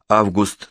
Август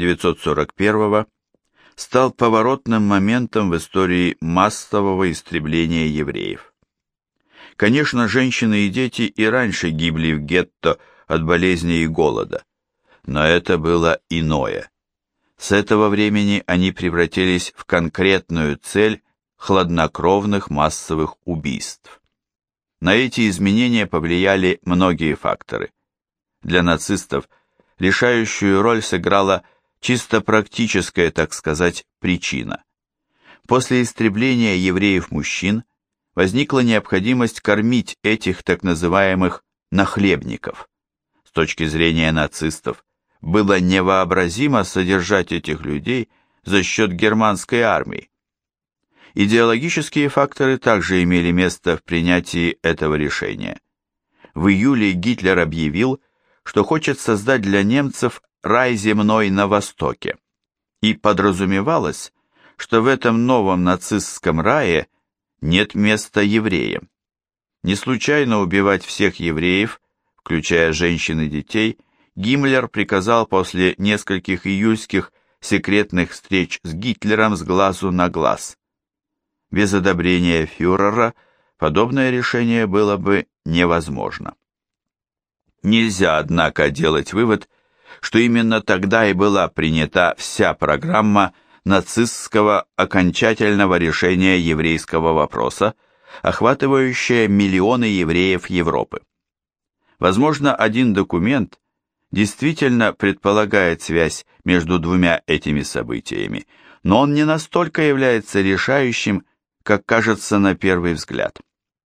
1941 стал поворотным моментом в истории массового истребления евреев. Конечно, женщины и дети и раньше гибли в гетто от болезни и голода, но это было иное. С этого времени они превратились в конкретную цель хладнокровных массовых убийств. На эти изменения повлияли многие факторы. Для нацистов решающую роль сыграла чисто практическая, так сказать, причина. После истребления евреев-мужчин возникла необходимость кормить этих так называемых нахлебников. С точки зрения нацистов, было невообразимо содержать этих людей за счет германской армии. Идеологические факторы также имели место в принятии этого решения. В июле Гитлер объявил, что хочет создать для немцев рай земной на Востоке, и подразумевалось, что в этом новом нацистском рае нет места евреям. Не случайно убивать всех евреев, включая женщин и детей, Гиммлер приказал после нескольких июльских секретных встреч с Гитлером с глазу на глаз. Без одобрения фюрера подобное решение было бы невозможно. Нельзя, однако, делать вывод, что именно тогда и была принята вся программа нацистского окончательного решения еврейского вопроса, охватывающая миллионы евреев Европы. Возможно, один документ действительно предполагает связь между двумя этими событиями, но он не настолько является решающим, как кажется на первый взгляд.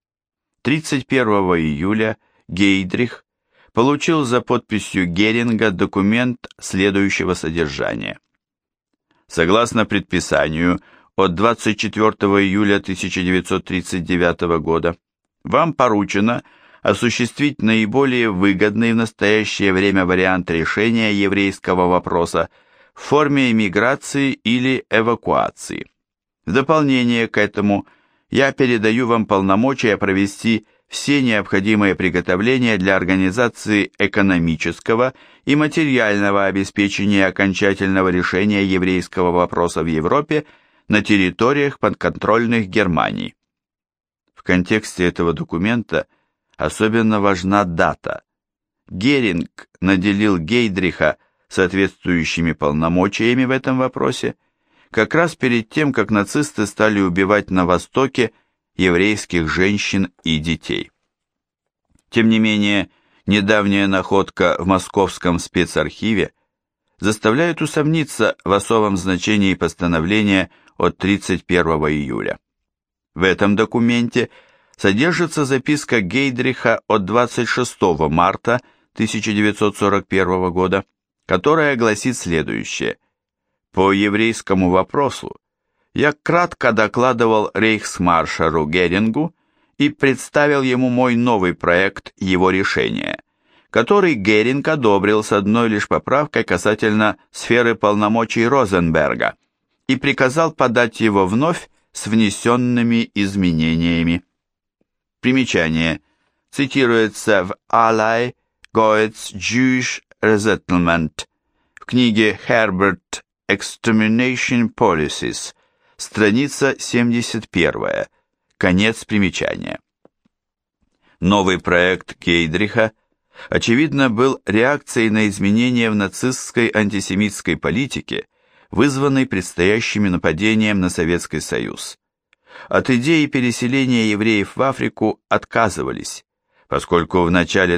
31 июля Гейдрих получил за подписью Геринга документ следующего содержания. Согласно предписанию от 24 июля 1939 года, вам поручено осуществить наиболее выгодный в настоящее время вариант решения еврейского вопроса в форме эмиграции или эвакуации. В дополнение к этому я передаю вам полномочия провести все необходимые приготовления для организации экономического и материального обеспечения окончательного решения еврейского вопроса в Европе на территориях подконтрольных Германии. В контексте этого документа особенно важна дата. Геринг наделил Гейдриха соответствующими полномочиями в этом вопросе как раз перед тем, как нацисты стали убивать на Востоке еврейских женщин и детей. Тем не менее, недавняя находка в московском спецархиве заставляет усомниться в особом значении постановления от 31 июля. В этом документе содержится записка Гейдриха от 26 марта 1941 года, которая гласит следующее: «По еврейскому вопросу я кратко докладывал рейхсмаршалу Герингу и представил ему мой новый проект его решения, который Геринг одобрил с одной лишь поправкой касательно сферы полномочий Розенберга и приказал подать его вновь с внесенными изменениями». Примечание. Цитируется в Allied Goetz Jewish Resettlement в книге Herbert Extermination Policies, страница 71, конец примечания. Новый проект Гейдриха, очевидно, был реакцией на изменения в нацистской антисемитской политике, вызванной предстоящим нападением на Советский Союз. От идеи переселения евреев в Африку отказывались, поскольку в начале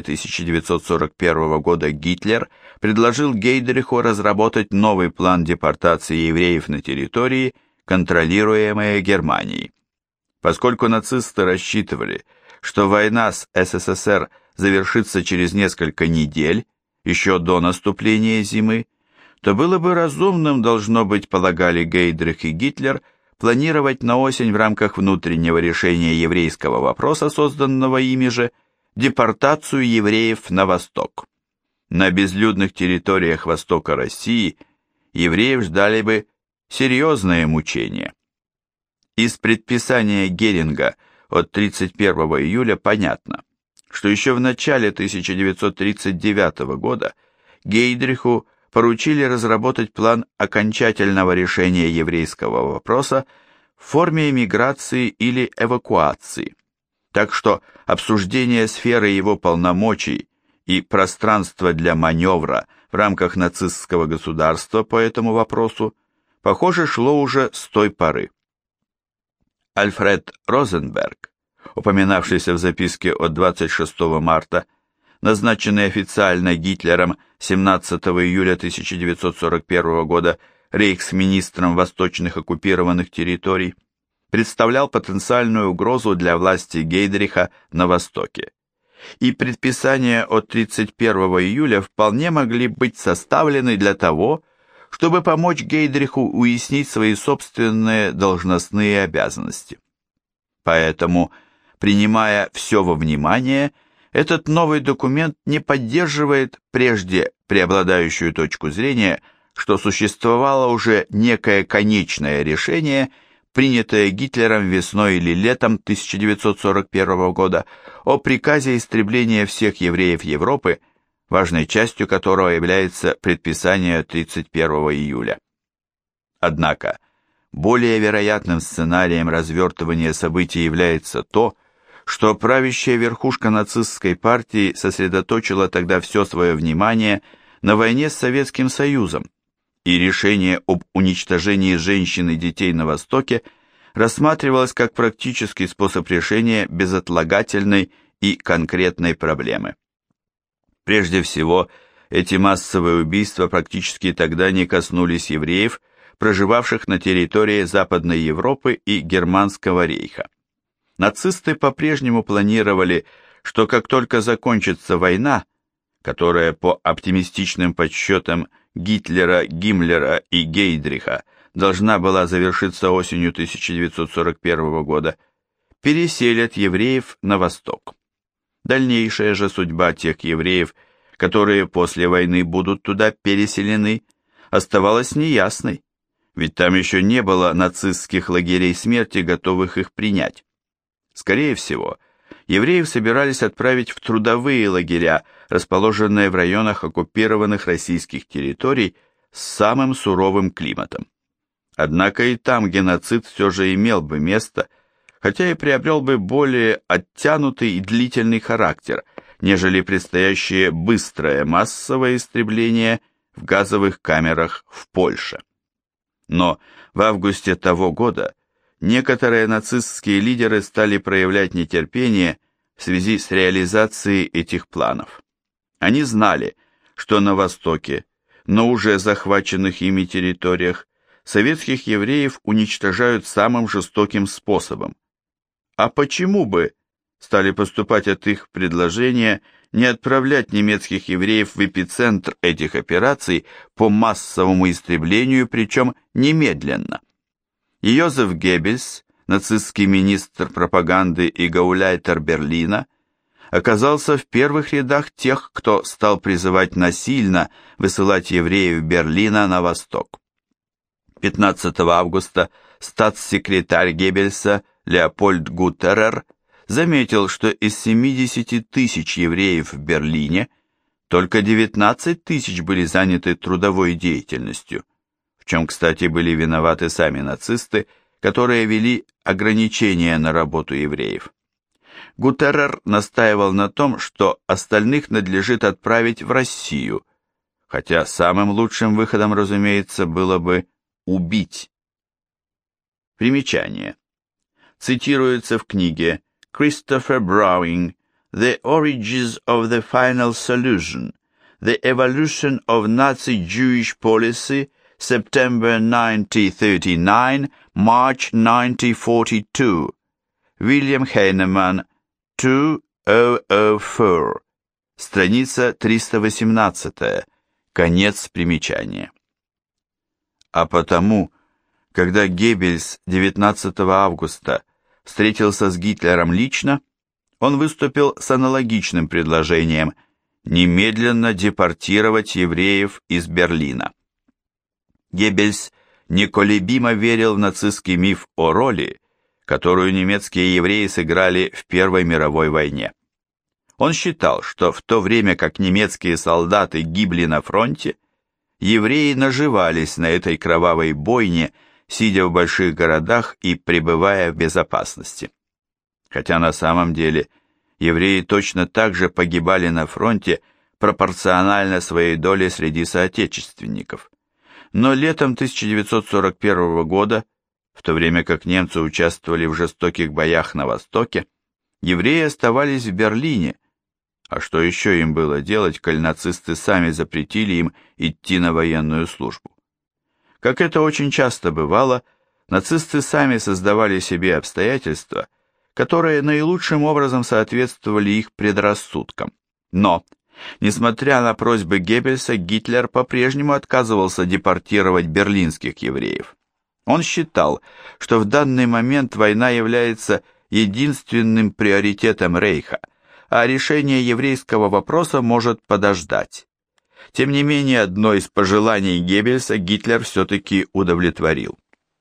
1941 года Гитлер предложил Гейдриху разработать новый план депортации евреев на территории, контролируемые Германией. Поскольку нацисты рассчитывали, что война с СССР завершится через несколько недель, еще до наступления зимы, то было бы разумным, должно быть, полагали Гейдрих и Гитлер, планировать на осень в рамках внутреннего решения еврейского вопроса, созданного ими же, депортацию евреев на восток. На безлюдных территориях востока России евреев ждали бы серьезные мучения. Из предписания Геринга от 31 июля понятно, что еще в начале 1939 года Гейдриху поручили разработать план окончательного решения еврейского вопроса в форме эмиграции или эвакуации. Так что обсуждение сферы его полномочий и пространства для маневра в рамках нацистского государства по этому вопросу, похоже, шло уже с той поры. Альфред Розенберг, упоминавшийся в записке от 26 марта, назначенный официально Гитлером 17 июля 1941 года рейхсминистром восточных оккупированных территорий, представлял потенциальную угрозу для власти Гейдриха на Востоке. И предписания от 31 июля вполне могли быть составлены для того, чтобы помочь Гейдриху уяснить свои собственные должностные обязанности. Поэтому, принимая все во внимание, этот новый документ не поддерживает прежде преобладающую точку зрения, что существовало уже некое конечное решение, принятое Гитлером весной или летом 1941 года о приказе истребления всех евреев Европы, важной частью которого является предписание 31 июля. Однако, более вероятным сценарием развертывания событий является то, что правящая верхушка нацистской партии сосредоточила тогда все свое внимание на войне с Советским Союзом, и решение об уничтожении женщин и детей на Востоке рассматривалось как практический способ решения безотлагательной и конкретной проблемы. Прежде всего, эти массовые убийства практически тогда не коснулись евреев, проживавших на территории Западной Европы и Германского рейха. Нацисты по-прежнему планировали, что как только закончится война, которая по оптимистичным подсчетам Гитлера, Гиммлера и Гейдриха должна была завершиться осенью 1941 года, переселят евреев на восток. Дальнейшая же судьба тех евреев, которые после войны будут туда переселены, оставалась неясной, ведь там еще не было нацистских лагерей смерти, готовых их принять. Скорее всего, евреев собирались отправить в трудовые лагеря, расположенные в районах оккупированных российских территорий с самым суровым климатом. Однако и там геноцид все же имел бы место, хотя и приобрел бы более оттянутый и длительный характер, нежели предстоящее быстрое массовое истребление в газовых камерах в Польше. Но в августе того года некоторые нацистские лидеры стали проявлять нетерпение в связи с реализацией этих планов. Они знали, что на Востоке, но уже захваченных ими территориях, советских евреев уничтожают самым жестоким способом. А почему бы, стали поступать от их предложения, не отправлять немецких евреев в эпицентр этих операций по массовому истреблению, причем немедленно? Йозеф Геббельс, нацистский министр пропаганды и гауляйтер Берлина, оказался в первых рядах тех, кто стал призывать насильно высылать евреев Берлина на восток. 15 августа статс-секретарь Геббельса Леопольд Гуттерер заметил, что из 70 тысяч евреев в Берлине только 19 тысяч были заняты трудовой деятельностью, в чем, кстати, были виноваты сами нацисты, которые ввели ограничения на работу евреев. Гуттерер настаивал на том, что остальных надлежит отправить в Россию, хотя самым лучшим выходом, разумеется, было бы убить. Примечание. Цитируется в книге Christopher Browning «The Origins of the Final Solution. The Evolution of Nazi Jewish Policy, September 1939, March 1942». William Heinemann, 2004. Страница 318. Конец примечания. А потому, когда Геббельс 19 августа встретился с Гитлером лично, он выступил с аналогичным предложением немедленно депортировать евреев из Берлина. Геббельс неколебимо верил в нацистский миф о роли, которую немецкие евреи сыграли в Первой мировой войне. Он считал, что в то время как немецкие солдаты гибли на фронте, евреи наживались на этой кровавой бойне, сидя в больших городах и пребывая в безопасности. Хотя на самом деле евреи точно так же погибали на фронте пропорционально своей доле среди соотечественников. Но летом 1941 года, в то время как немцы участвовали в жестоких боях на Востоке, евреи оставались в Берлине, а что еще им было делать, коль нацисты сами запретили им идти на военную службу? Как это очень часто бывало, нацисты сами создавали себе обстоятельства, которые наилучшим образом соответствовали их предрассудкам. Но, несмотря на просьбы Геббельса, Гитлер по-прежнему отказывался депортировать берлинских евреев. Он считал, что в данный момент война является единственным приоритетом Рейха, а решение еврейского вопроса может подождать. Тем не менее, одно из пожеланий Геббельса Гитлер все-таки удовлетворил.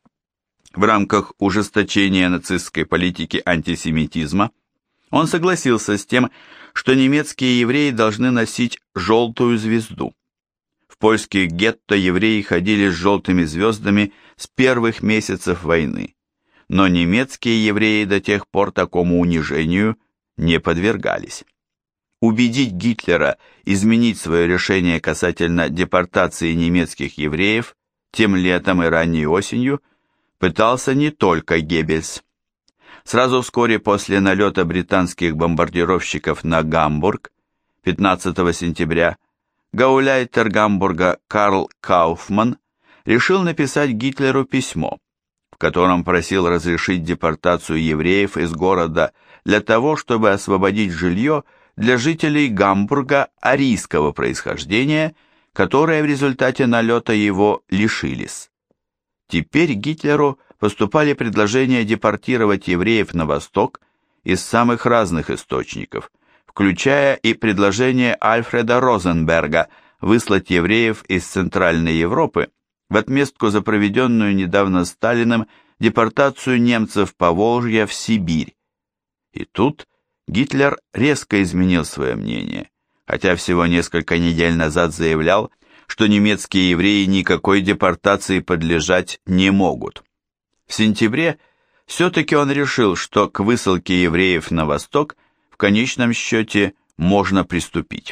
В рамках ужесточения нацистской политики антисемитизма он согласился с тем, что немецкие евреи должны носить желтую звезду. В польских гетто евреи ходили с желтыми звездами с первых месяцев войны, но немецкие евреи до тех пор такому унижению не подвергались. Убедить Гитлера изменить свое решение касательно депортации немецких евреев тем летом и ранней осенью пытался не только Геббельс. Сразу вскоре после налета британских бомбардировщиков на Гамбург 15 сентября гауляйтер Гамбурга Карл Кауфман решил написать Гитлеру письмо, в котором просил разрешить депортацию евреев из города для того, чтобы освободить жилье для жителей Гамбурга арийского происхождения, которые в результате налета его лишились. Теперь Гитлеру поступали предложения депортировать евреев на восток из самых разных источников, включая и предложение Альфреда Розенберга выслать евреев из Центральной Европы в отместку за проведенную недавно Сталиным депортацию немцев Поволжья в Сибирь. И тут Гитлер резко изменил свое мнение, хотя всего несколько недель назад заявлял, что немецкие евреи никакой депортации подлежать не могут. В сентябре все-таки он решил, что к высылке евреев на восток в конечном счете можно приступить.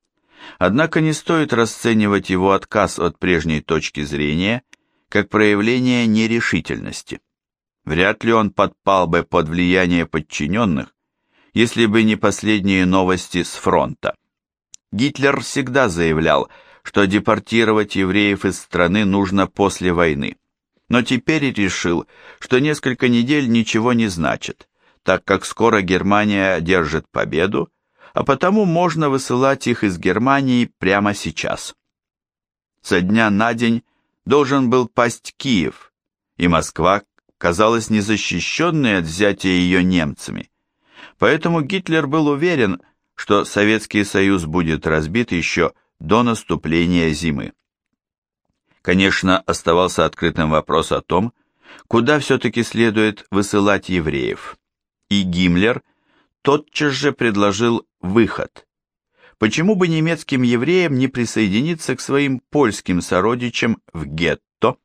Однако не стоит расценивать его отказ от прежней точки зрения как проявление нерешительности. Вряд ли он подпал бы под влияние подчиненных, если бы не последние новости с фронта. Гитлер всегда заявлял, что депортировать евреев из страны нужно после войны, но теперь решил, что несколько недель ничего не значит, так как скоро Германия одержит победу, а потому можно высылать их из Германии прямо сейчас. Со дня на день должен был пасть Киев, и Москва казалась незащищенной от взятия ее немцами. Поэтому Гитлер был уверен, что Советский Союз будет разбит еще до наступления зимы. Конечно, оставался открытым вопрос о том, куда все-таки следует высылать евреев. И Гиммлер тотчас же предложил выход. Почему бы немецким евреям не присоединиться к своим польским сородичам в гетто?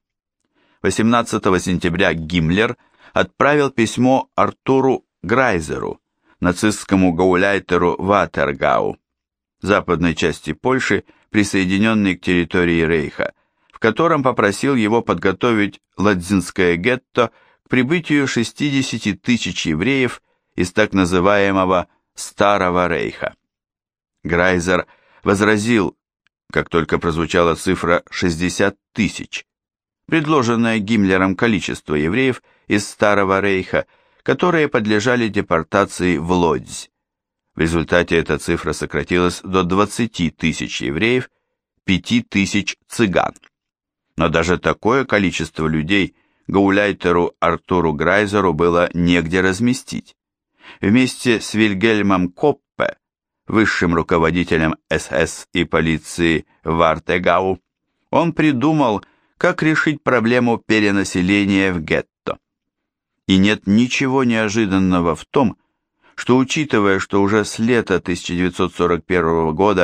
18 сентября Гиммлер отправил письмо Артуру Грайзеру, нацистскому гауляйтеру Ватергау, западной части Польши, присоединенной к территории Рейха, в котором попросил его подготовить Ладзинское гетто к прибытию 60 тысяч евреев из так называемого Старого Рейха. Грайзер возразил, как только прозвучала цифра 60 тысяч, предложенное Гиммлером количество евреев из Старого Рейха, которые подлежали депортации в Лодзь. В результате эта цифра сократилась до 20 тысяч евреев, 5 тысяч цыган. Но даже такое количество людей гауляйтеру Артуру Грайзеру было негде разместить. Вместе с Вильгельмом Коппе, высшим руководителем СС и полиции в Вартегау, он придумал, как решить проблему перенаселения в гетто. И нет ничего неожиданного в том, что, учитывая, что уже с лета 1941 года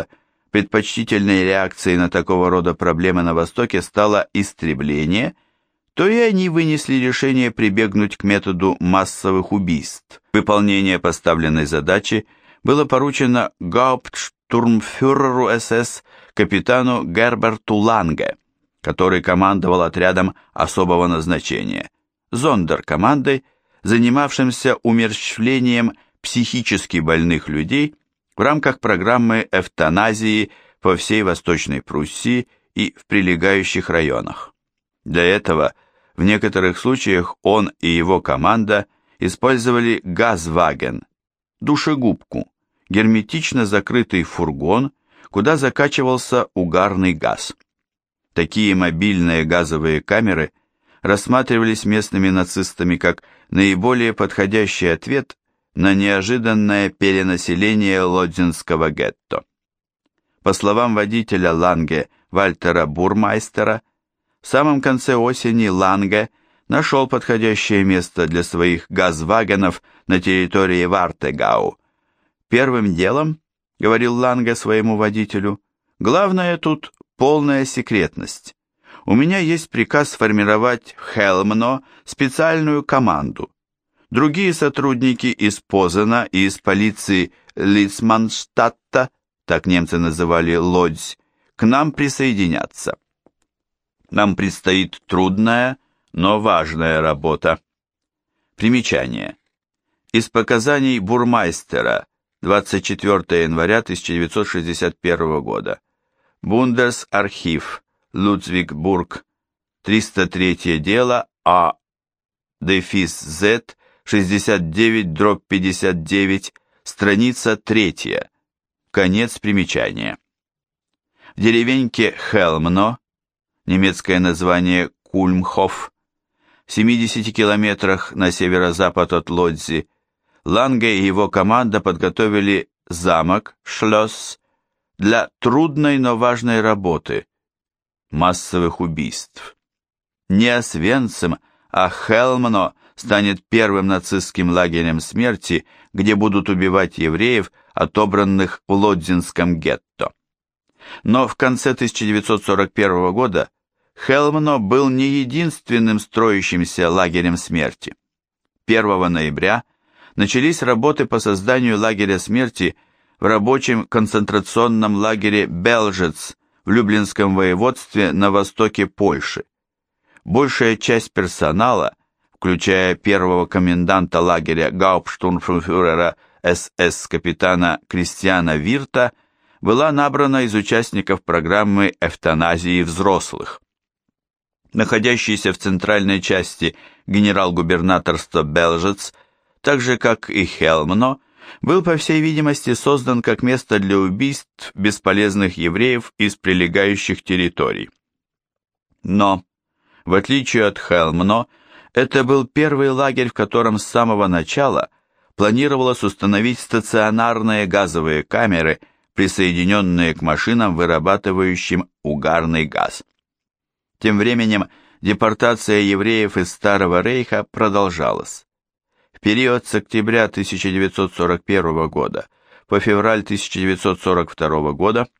предпочтительной реакцией на такого рода проблемы на Востоке стало истребление, то и они вынесли решение прибегнуть к методу массовых убийств. Выполнение поставленной задачи было поручено гауптштурмфюреру СС капитану Герберту Ланге, который командовал отрядом особого назначения, зондеркомандой, занимавшимся умерщвлением психически больных людей в рамках программы эвтаназии по всей Восточной Пруссии и в прилегающих районах. Для этого в некоторых случаях он и его команда использовали газваген, душегубку, герметично закрытый фургон, куда закачивался угарный газ. Такие мобильные газовые камеры рассматривались местными нацистами как наиболее подходящий ответ на неожиданное перенаселение лодзинского гетто. По словам водителя Ланге Вальтера Бурмайстера, в самом конце осени Ланге нашел подходящее место для своих газвагенов на территории Вартегау. «Первым делом, — говорил Ланге своему водителю, — главное тут полная секретность. У меня есть приказ сформировать в Хелмно специальную команду. Другие сотрудники из Позена и из полиции Лицманштадта, так немцы называли Лодзь, к нам присоединятся. Нам предстоит трудная, но важная работа». Примечание. Из показаний Бурмайстера 24 января 1961 года. Бундесархив, Людвигбург, 303 дело А. Дефис З, 69/59, страница 3. Конец примечания. В деревеньке Хелмно, немецкое название Кульмхоф, в 70 километрах на северо-запад от Лодзи, Ланге и его команда подготовили замок, шлёсс, для трудной, но важной работы – массовых убийств. Не Освенцим, а Хелмно станет первым нацистским лагерем смерти, где будут убивать евреев, отобранных в Лодзинском гетто. Но в конце 1941 года Хелмно был не единственным строящимся лагерем смерти. 1 ноября начались работы по созданию лагеря смерти в рабочем концентрационном лагере Белжец в Люблинском воеводстве на востоке Польши. Большая часть персонала, включая первого коменданта лагеря гауптштурмфюрера СС капитана Кристиана Вирта, была набрана из участников программы эвтаназии взрослых. Находящийся в центральной части генерал-губернаторства Белжец, так же как и Хелмно, был, по всей видимости, создан как место для убийств бесполезных евреев из прилегающих территорий. Но, в отличие от Хелмно, это был первый лагерь, в котором с самого начала планировалось установить стационарные газовые камеры, присоединенные к машинам, вырабатывающим угарный газ. Тем временем депортация евреев из Старого Рейха продолжалась. В период с октября 1941 года по февраль 1942 года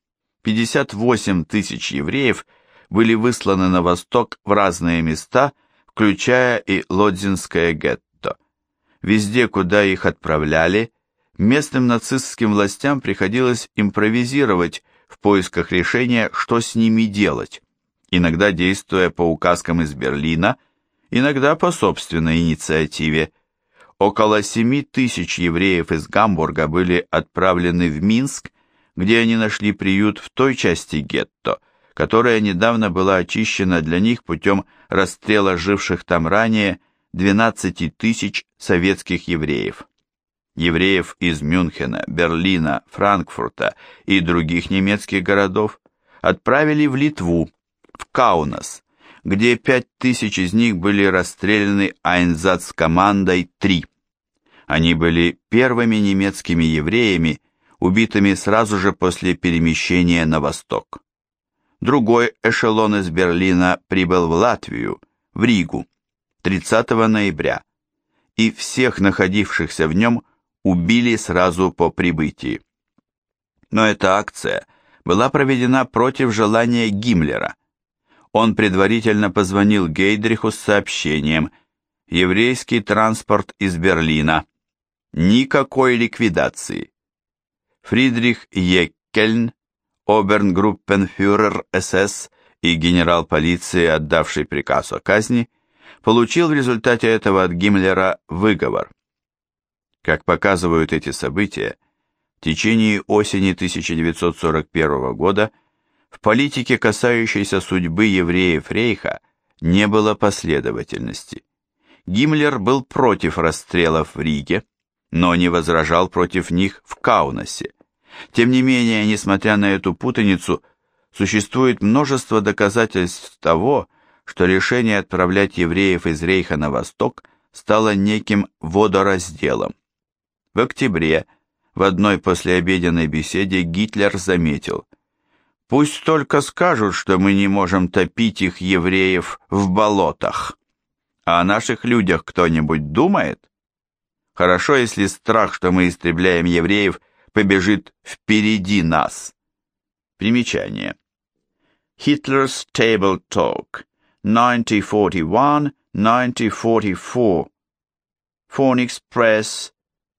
58 тысяч евреев были высланы на восток в разные места, включая и Лодзинское гетто. Везде, куда их отправляли, местным нацистским властям приходилось импровизировать в поисках решения, что с ними делать, иногда действуя по указкам из Берлина, иногда по собственной инициативе. Около 7 тысяч евреев из Гамбурга были отправлены в Минск, где они нашли приют в той части гетто, которая недавно была очищена для них путем расстрела живших там ранее 12 тысяч советских евреев. Евреев из Мюнхена, Берлина, Франкфурта и других немецких городов отправили в Литву, в Каунас, где 5000 из них были расстреляны Айнзац-командой 3. Они были первыми немецкими евреями, убитыми сразу же после перемещения на восток. Другой эшелон из Берлина прибыл в Латвию, в Ригу, 30 ноября, и всех находившихся в нем убили сразу по прибытии. Но эта акция была проведена против желания Гиммлера. Он предварительно позвонил Гейдриху с сообщением: «Еврейский транспорт из Берлина. Никакой ликвидации». Фридрих Еккельн, обернгруппенфюрер СС и генерал полиции, отдавший приказ о казни, получил в результате этого от Гиммлера выговор. Как показывают эти события, в течение осени 1941 года в политике, касающейся судьбы евреев Рейха, не было последовательности. Гиммлер был против расстрелов в Риге, но не возражал против них в Каунасе. Тем не менее, несмотря на эту путаницу, существует множество доказательств того, что решение отправлять евреев из Рейха на восток стало неким водоразделом. В октябре в одной послеобеденной беседе Гитлер заметил: «Пусть только скажут, что мы не можем топить их, евреев, в болотах. А о наших людях кто-нибудь думает? Хорошо, если страх, что мы истребляем евреев, побежит впереди нас». Примечание. Hitler's Table Talk, 1941-1944. Phoenix Press,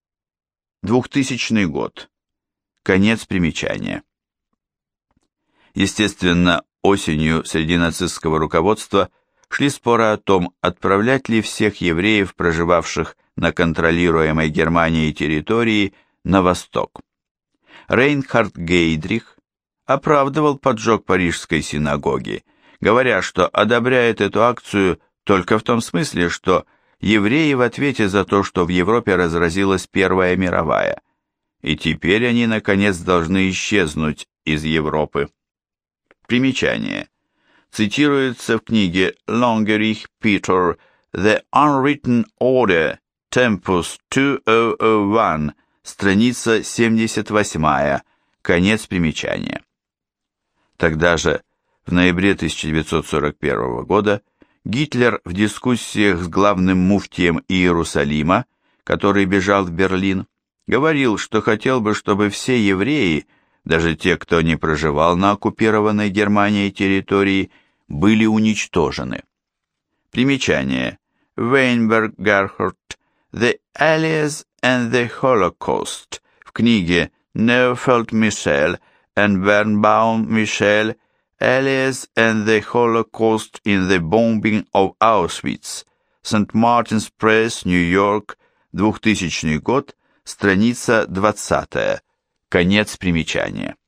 2000 год. Конец примечания. Естественно, осенью среди нацистского руководства шли споры о том, отправлять ли всех евреев, проживавших на контролируемой Германией территории, на восток. Рейнхард Гейдрих оправдывал поджог Парижской синагоги, говоря, что одобряет эту акцию только в том смысле, что евреи в ответе за то, что в Европе разразилась Первая мировая, и теперь они, наконец, должны исчезнуть из Европы. Примечание. Цитируется в книге Longerich Peter «The Unwritten Order, Tempus 2001», страница 78, конец примечания. Тогда же, в ноябре 1941 года, Гитлер в дискуссиях с главным муфтием Иерусалима, который бежал в Берлин, говорил, что хотел бы, чтобы все евреи, даже те, кто не проживал на оккупированной Германией территории, были уничтожены. Примечание. Weinberg Gerhard, The Allies and the Holocaust, в книге Neufeld Michel and Birnbaum Michel, Allies and the Holocaust in the Bombing of Auschwitz, St. Martin's Press, Нью-Йорк, 2000 год, страница 20, конец примечания.